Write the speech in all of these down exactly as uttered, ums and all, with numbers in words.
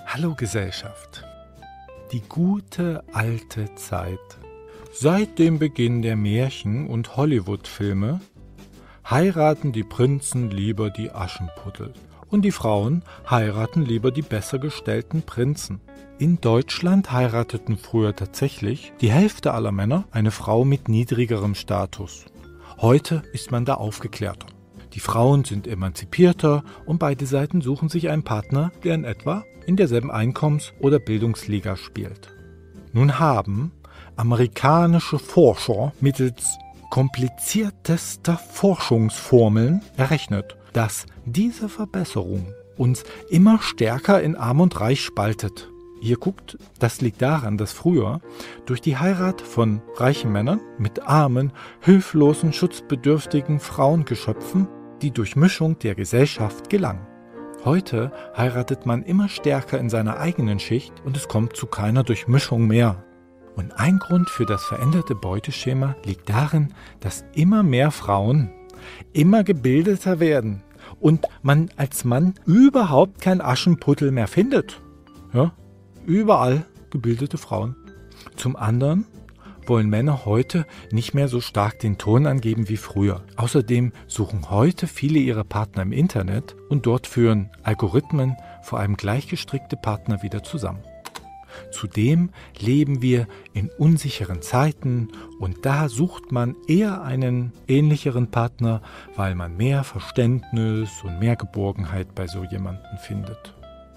Hallo Gesellschaft. Die gute alte Zeit. Seit dem Beginn der Märchen- und Hollywood-Filme heiraten die Prinzen lieber die Aschenputtel und die Frauen heiraten lieber die besser gestellten Prinzen. In Deutschland heirateten früher tatsächlich die Hälfte aller Männer eine Frau mit niedrigerem Status. Heute ist man da aufgeklärter. Die Frauen sind emanzipierter und beide Seiten suchen sich einen Partner, der in etwa in derselben Einkommens- oder Bildungsliga spielt. Nun haben amerikanische Forscher mittels kompliziertester Forschungsformeln errechnet, dass diese Verbesserung uns immer stärker in Arm und Reich spaltet. Ihr guckt, das liegt daran, dass früher durch die Heirat von reichen Männern mit armen, hilflosen, schutzbedürftigen Frauengeschöpfen die Durchmischung der Gesellschaft gelang. Heute heiratet man immer stärker in seiner eigenen Schicht und es kommt zu keiner Durchmischung mehr. Und ein Grund für das veränderte Beuteschema liegt darin, dass immer mehr Frauen immer gebildeter werden und man als Mann überhaupt kein Aschenputtel mehr findet. Ja, überall gebildete Frauen. Zum anderen wollen Männer heute nicht mehr so stark den Ton angeben wie früher. Außerdem suchen heute viele ihre Partner im Internet und dort führen Algorithmen vor allem gleichgestrickte Partner wieder zusammen. Zudem leben wir in unsicheren Zeiten und da sucht man eher einen ähnlicheren Partner, weil man mehr Verständnis und mehr Geborgenheit bei so jemandem findet.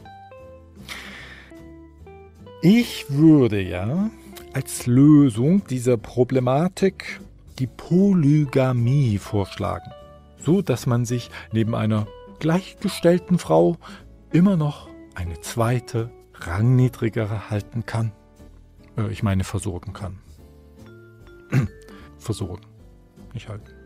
Ich würde ja als Lösung dieser Problematik die Polygamie vorschlagen, so dass man sich neben einer gleichgestellten Frau immer noch eine zweite, rangniedrigere halten kann. Äh, ich meine versorgen kann. Versorgen, nicht halten.